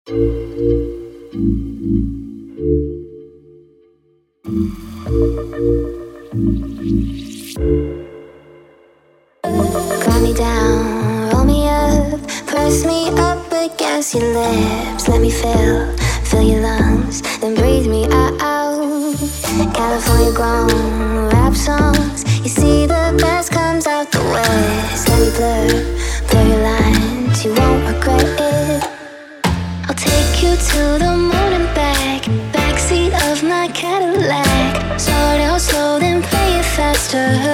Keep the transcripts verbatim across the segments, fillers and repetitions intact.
Calm me down, roll me up, press me up against your lips. Let me fill, fill your lungs, then breathe me out. California grown rap songs. You see the best comes out the west. Let me blur, blur your lines, you won't regret it. I'll take you to the moon and back, backseat of my Cadillac. Start out slow, then play it faster.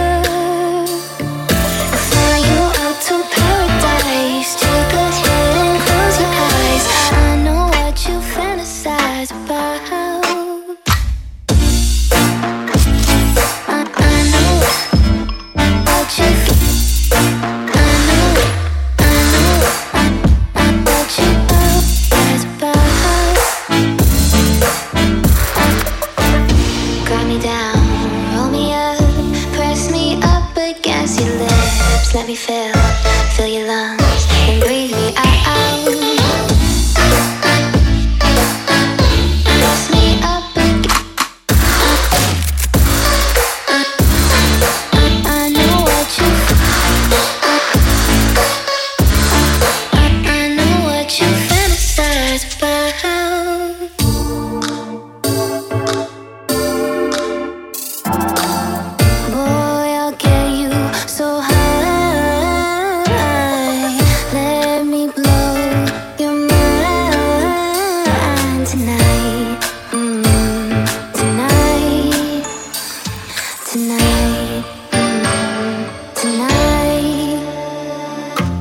Let me fill, fill your lungs, and breathe me out. Press me up again. I know what you I know what you fantasize about. Boy, I'll get you so high.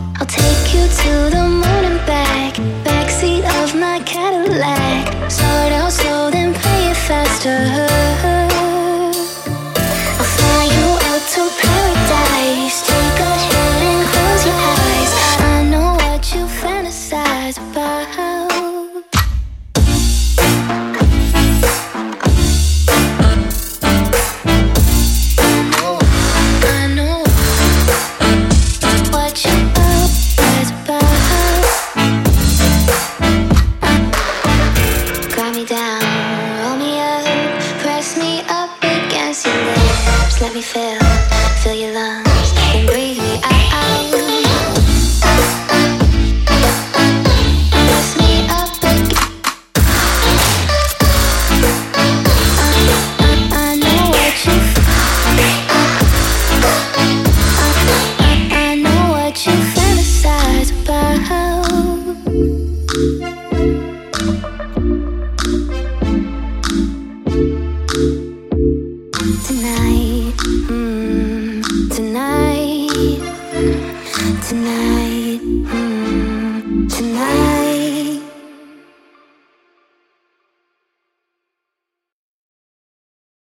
To the moon and back, backseat of my Cadillac. Start